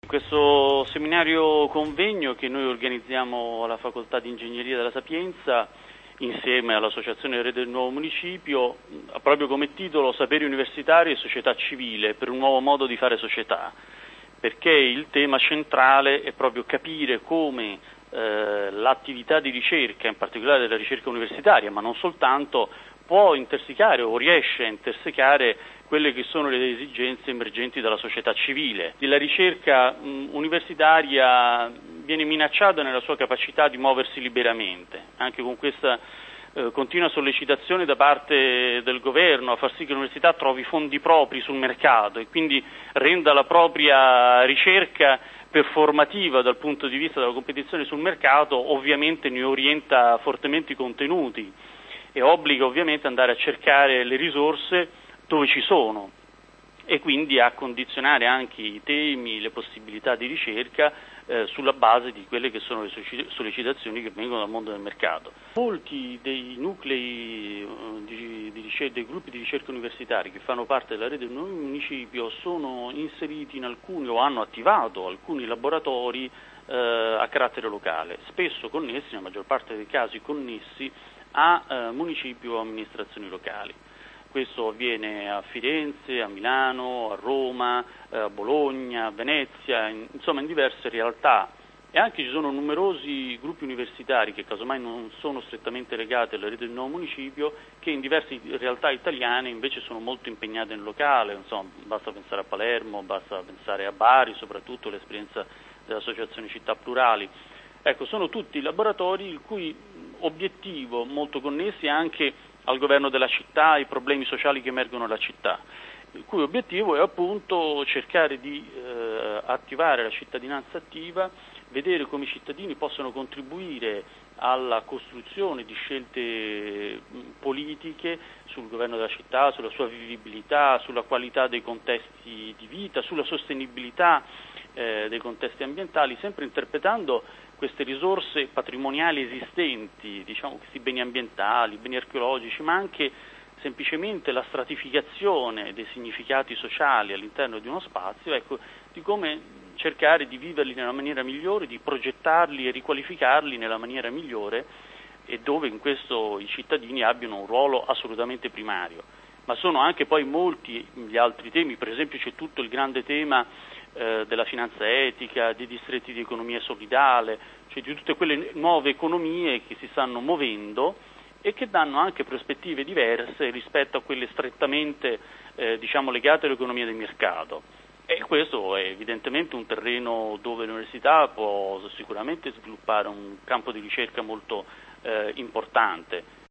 Questo seminario convegno che noi organizziamo alla Facoltà di Ingegneria della Sapienza insieme all'Associazione Rete del Nuovo Municipio ha proprio come titolo Saperi universitari e società civile per un nuovo modo di fare società, perché il tema centrale è proprio capire come l'attività di ricerca, in particolare della ricerca universitaria, ma non soltanto, può intersecare o riesce a intersecare quelle che sono le esigenze emergenti dalla società civile. La ricerca universitaria viene minacciata nella sua capacità di muoversi liberamente, anche con questa continua sollecitazione da parte del governo a far sì che l'università trovi fondi propri sul mercato e quindi renda la propria ricerca performativa dal punto di vista della competizione sul mercato. Ovviamente ne orienta fortemente i contenuti e obbliga ovviamente ad andare a cercare le risorse dove ci sono e quindi a condizionare anche i temi, le possibilità di ricerca sulla base di quelle che sono le sollecitazioni che vengono dal mondo del mercato. Molti dei nuclei dei gruppi di ricerca universitari che fanno parte della rete del nuovo municipio sono inseriti in alcuni o hanno attivato alcuni laboratori a carattere locale, spesso connessi, nella maggior parte dei casi connessi a municipio o amministrazioni locali. Questo avviene a Firenze, a Milano, a Roma, a Bologna, a Venezia, insomma in diverse realtà, e anche ci sono numerosi gruppi universitari che casomai non sono strettamente legati alla rete del nuovo municipio, che in diverse realtà italiane invece sono molto impegnate nel locale, insomma basta pensare a Palermo, basta pensare a Bari, soprattutto l'esperienza dell'Associazione Città Plurali. Ecco, sono tutti laboratori il cui obiettivo, molto connessi anche al governo della città, ai problemi sociali che emergono nella città, il cui obiettivo è appunto cercare di attivare la cittadinanza attiva, vedere come i cittadini possono contribuire alla costruzione di scelte politiche sul governo della città, sulla sua vivibilità, sulla qualità dei contesti di vita, sulla sostenibilità dei contesti ambientali, sempre interpretando queste risorse patrimoniali esistenti, diciamo questi beni ambientali, beni archeologici, ma anche semplicemente la stratificazione dei significati sociali all'interno di uno spazio, ecco, di come cercare di viverli nella maniera migliore, di progettarli e riqualificarli nella maniera migliore, e dove in questo i cittadini abbiano un ruolo assolutamente primario. Ma sono anche poi molti gli altri temi, per esempio c'è tutto il grande tema della finanza etica, dei distretti di economia solidale, cioè di tutte quelle nuove economie che si stanno muovendo e che danno anche prospettive diverse rispetto a quelle strettamente legate all'economia del mercato. E questo è evidentemente un terreno dove l'università può sicuramente sviluppare un campo di ricerca molto importante.